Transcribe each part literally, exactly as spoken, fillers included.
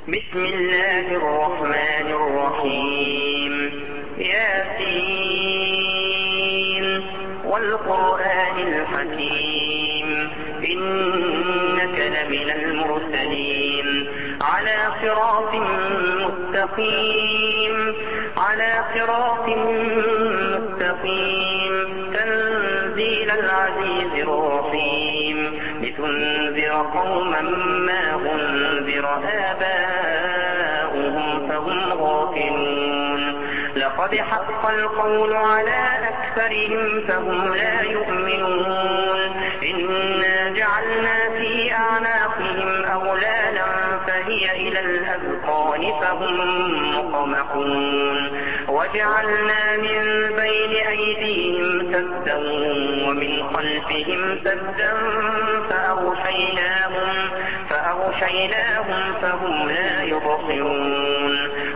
بسم الله الرحمن الرحيم ياسين والقرآن الحكيم إنك لمن المرسلين على صراط مستقيم على صراط مستقيم تنزيل العزيز الرحيم لتنذر قوما ما أنذر آباؤهم فهم غافلون لقد حق القول على أكثرهم فهم لا يؤمنون إنا جعلنا في أعناقهم أغلالا فهي إلى الأذقان فهم مقمحون وجعلنا من بين أيديهم سدا ومن خلفهم سدا فأغشيناهم فأغشيناهم فهم لا يبصرون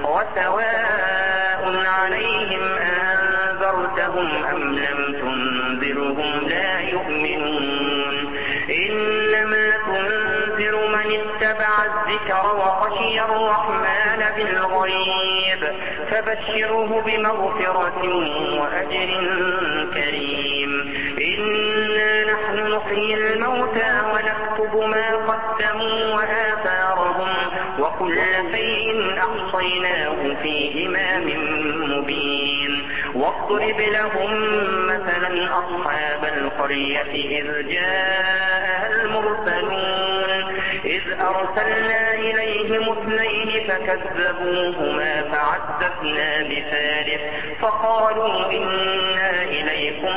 وسواء عليهم أنذرتهم أم لم تنذرهم لا يؤمنون إنما تنذر من اتبع الذكر وخشي الرحمن بالغيب فبشره بمغفرة وأجر كريم إنا نحن نحيي الموتى ونكتب ما قدموا وآثارهم وكل شيء أحصيناه في إمام مبين واضرب لهم مثلا أصحاب القرية إذ جاءها المرسلون إذ أرسلنا إليهم اثنين فكذبوهما فعززنا بثالث فقالوا إنا إليكم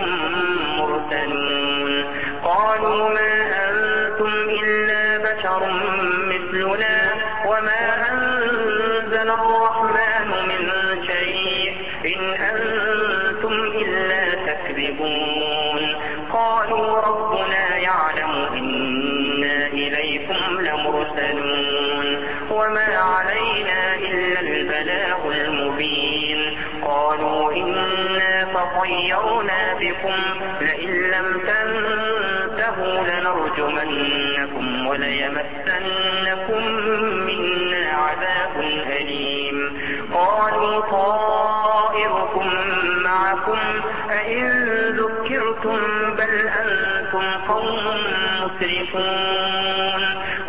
مرسلون قالوا ما أنتم إلا بشر مثلنا وما أنزل الرحمن من شيء إن أنتم إلا تكذبون قالوا ربنا يعلم إنا إليكم لمرسلون وما علينا إلا البلاغ المبين قالوا إنا تطيرنا بكم لئن لم تنتهوا لنرجمنكم وليمسنكم منا عذاب أليم قالوا طائركم معكم أئن ذكرتم بل أنتم قوم مسرفون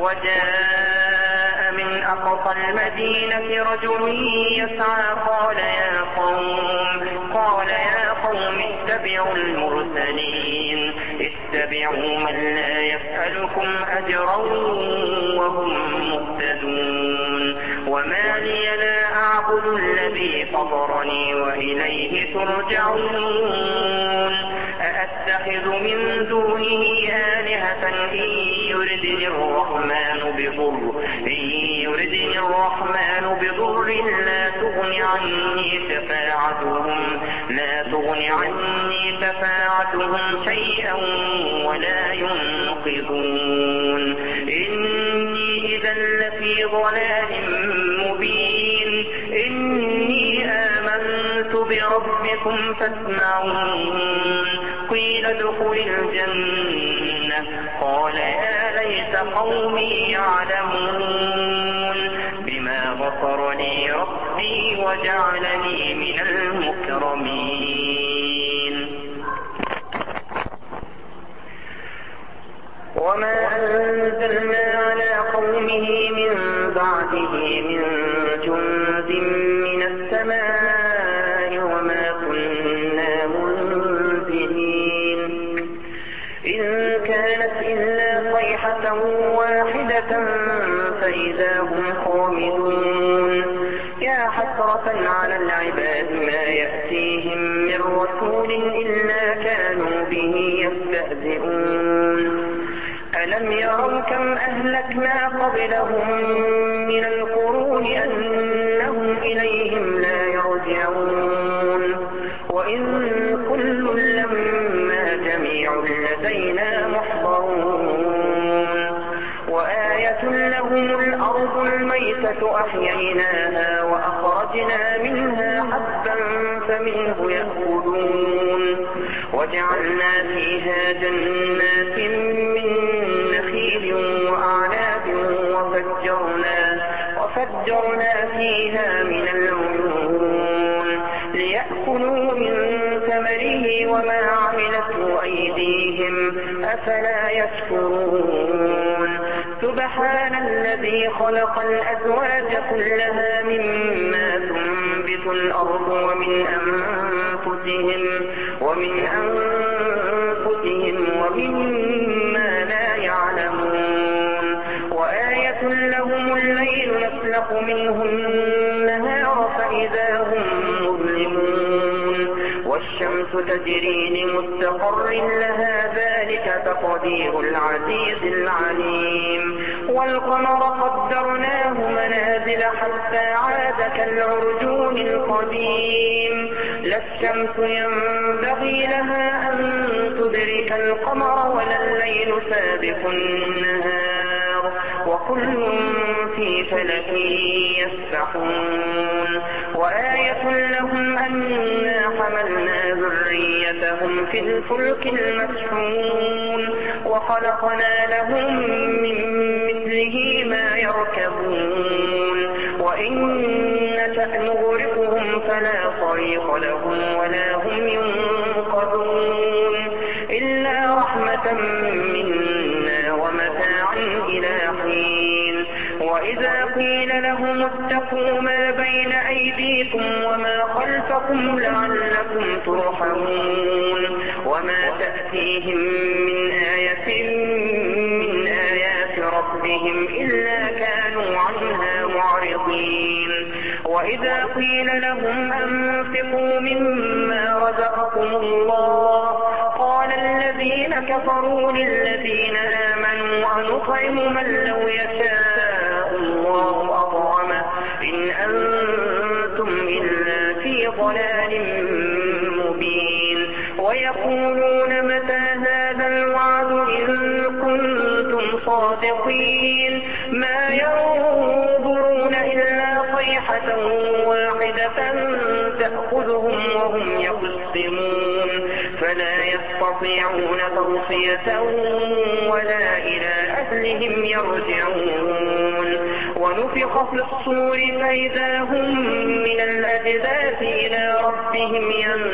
وجاء من أقصى المدينة رجل يسعى قال يا قوم قال يا قوم اتبعوا المرسلين اتبعوا من لا يسألكم أجرا وهم مهتدون وما لي لا أعبد الذي فطرني وإليه ترجعون أأتخذ من دونه آلهة إن يردني الرحمن بضر إن يردني الرحمن بضر لا تغن عني شفاعتهم لا تغن عني شفاعتهم شيئا ولا ينقذون إني إذا لفي ضلال مبين إني آمنت بربكم فاسمعون قيل ادخل الجنة قال يا ليت قومي يعلمون بما غفر لي ربي وجعلني من المكرمين وما أنزلنا على قومه من بعده من جند من السماء وما كنا منزلين إن كانت إلا صيحة واحدة فإذا هم خامدون يا حسرة على العباد ما يأتيهم من رسول إلا كانوا به يستهزئون ألم يروا كم أهلكنا قبلهم من القرون أنهم إليهم لا يرجعون وإن كل لما جميع لدينا محضرون وآية لهم الأرض الميتة أحييناها وأخرجنا منها حبا فمنه يأكلون وجعلنا فيها جنات من نخيل وأعناب وفجرنا وفجرنا فيها من العيون ليأكلوا من ثمره وما عملته أيديهم أفلا يشكرون سبحان الذي خلق الأزواج كلها مما تنبت الأرض ومن أنفسهم ومن أنفسهم ومما لا يعلمون وآية لهم الليل نسلخ منه النهار فإذا هم مظلمون والشمس تجري لمستقر لها ذلك تقدير العزيز العليم والقمر قدرناه منازل حتى عاد كالعرجون القديم لا الشمس ينبغي لها أن تدرك القمر ولا الليل سابق النهار وكل في فلك يسبحون وآية لهم أنا حملنا ذريتهم في الفلك المشحون وخلقنا لهم من مثله ما يركبون وإن نشأ نغرقهم فلا صريخ لهم ولا هم ينقذون إلا رحمة منا ومتاعا إلى حين وإذا قيل لهم اتقوا ما بين أيديكم وما خلفكم لعلكم ترحمون وما تأتيهم من آية من آيات ربهم إلا كانوا عنها معرضين وإذا قيل لهم أنفقوا مما رزقكم الله قال الذين كفروا للذين آمنوا أنطعم من لو يشاء الله أطعمه إن أنتم إلا في ضلال مبين ويقولون متى هذا الوعد إن كنتم صادقين ما ينظرون إلا صيحة واحدة تأخذهم وهم يخصمون فلا يستطيعون توصية ولا إلى أهلهم يرجعون ونفخ في الصور فإذا هم من الأجداث إلى ربهم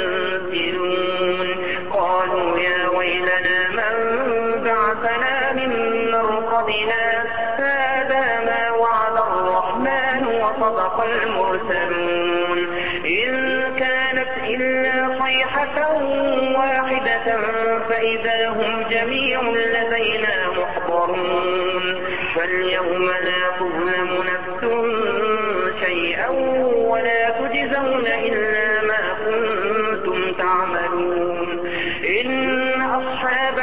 ينسلون قالوا يا ويلنا من بعثنا من مرقدنا هذا ما وعد الرحمن وصدق المرسلون إن كانت إلا صيحة واحدة فإذا هم جميع لدينا محضرون فاليوم لا تظلم نفس شيئا ولا تجزون إلا ما كنتم تعملون إن أصحاب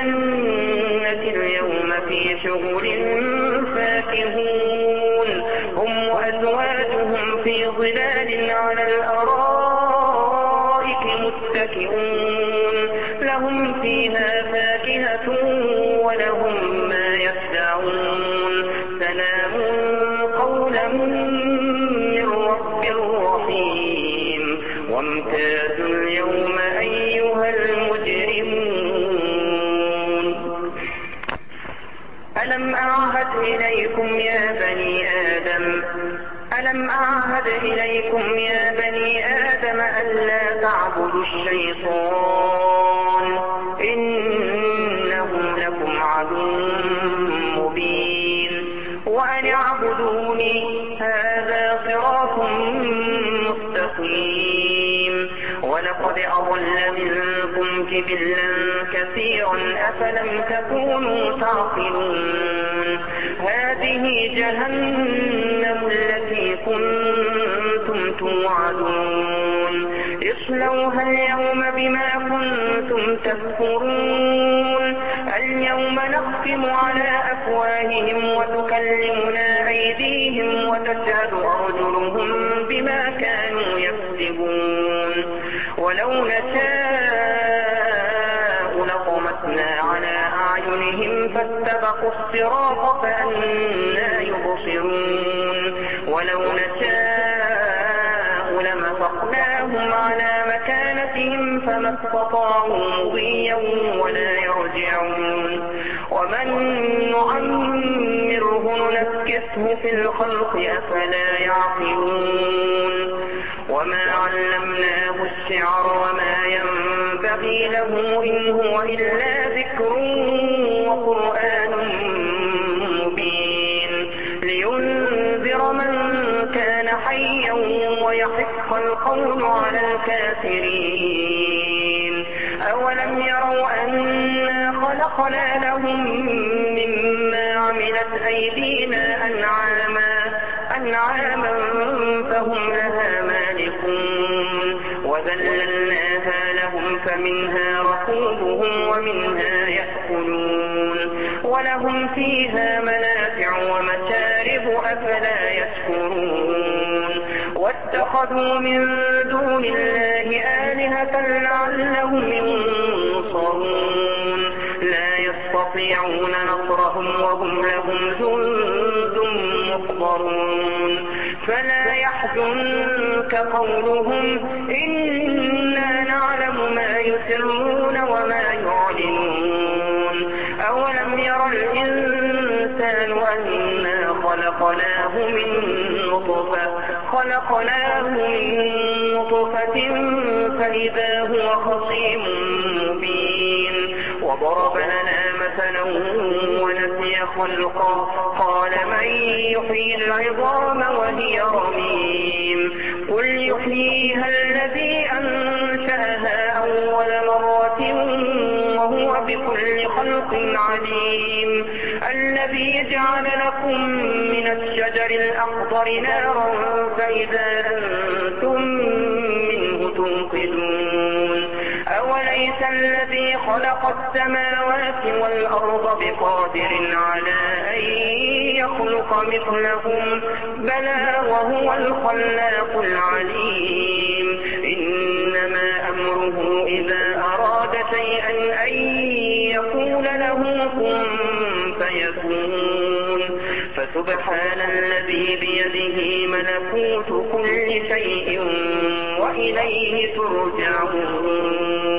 الجنة اليوم في شغل فاكهون هم وأزواجهم في ظلال على الأرائك متكئون لهم فيها فاكهة ولهم ما يدعون سلام قولا من رب رحيم وامتازوا اليوم أيها المجرمون ألم أعهد إليكم يا بني آدم ألم أعهد إليكم يا بني آدم ألا تعبدوا الشيطان إنه لكم عدو مبين وأن اعبدوني هذا صراط مستقيم ولقد أضل منكم جبلا كثيرا أفلم تكونوا تعقلون هذه جهنم التي كنتم توعدون اصلوها اليوم بما كنتم تكفرون اليوم نختم على أفواههم وتكلمنا أيديهم وتشهد أرجلهم بما كانوا يكسبون ولو نشاء لطمسنا على أعينهم فاستبقوا الصراط فأنى يبصرون ولو نشاء لمسخناهم على مكانتهم فما استطاعوا مضيا ولا يرجعون ومن نعمره ننكسه فنكسه في الخلق أفلا يعقلون وما علمناه الشعر وما ينبغي له إن هو إلا ذكر وقرآن مبين لينذر من كان حيا ويحق القول على الكافرين أولم يروا أنا خلقنا لهم مما عملت أيدينا أنعاما أنعاما فهم لها مالكون وذللناها لهم فمنها ركوبهم ومنها يأكلون ولهم فيها منافع ومشارب أفلا يشكرون واتخذوا من دون الله آلهة لعلهم ينصرون لا يستطيعون نصرهم وهم لهم جند محضرون فلا يحزنك قولهم إنا نعلم ما يسرون وما يعلنون أولم ير الإنسان أنا خلقناه من نطفة خلقناه من نطفة فإذا هو خصيم مبين وضرب لنا مثلا ونسي خلقه قال من يحيي العظام وهي رميم قل يحييها الذي أنشأها أول مرة وهو بكل خلق عليم الذي جعل لكم من الشجر الأخضر نارا فإذا أنتم منه توقدون أوليس الذي خلق السماوات والأرض بقادر على أن يخلق مثلهم بلى وهو الخلاق العليم إنما أمره إذا أراد شيئا أن يقول له كن فيكون فسبحان الذي بيده ملكوت كل شيء وإليه ترجعون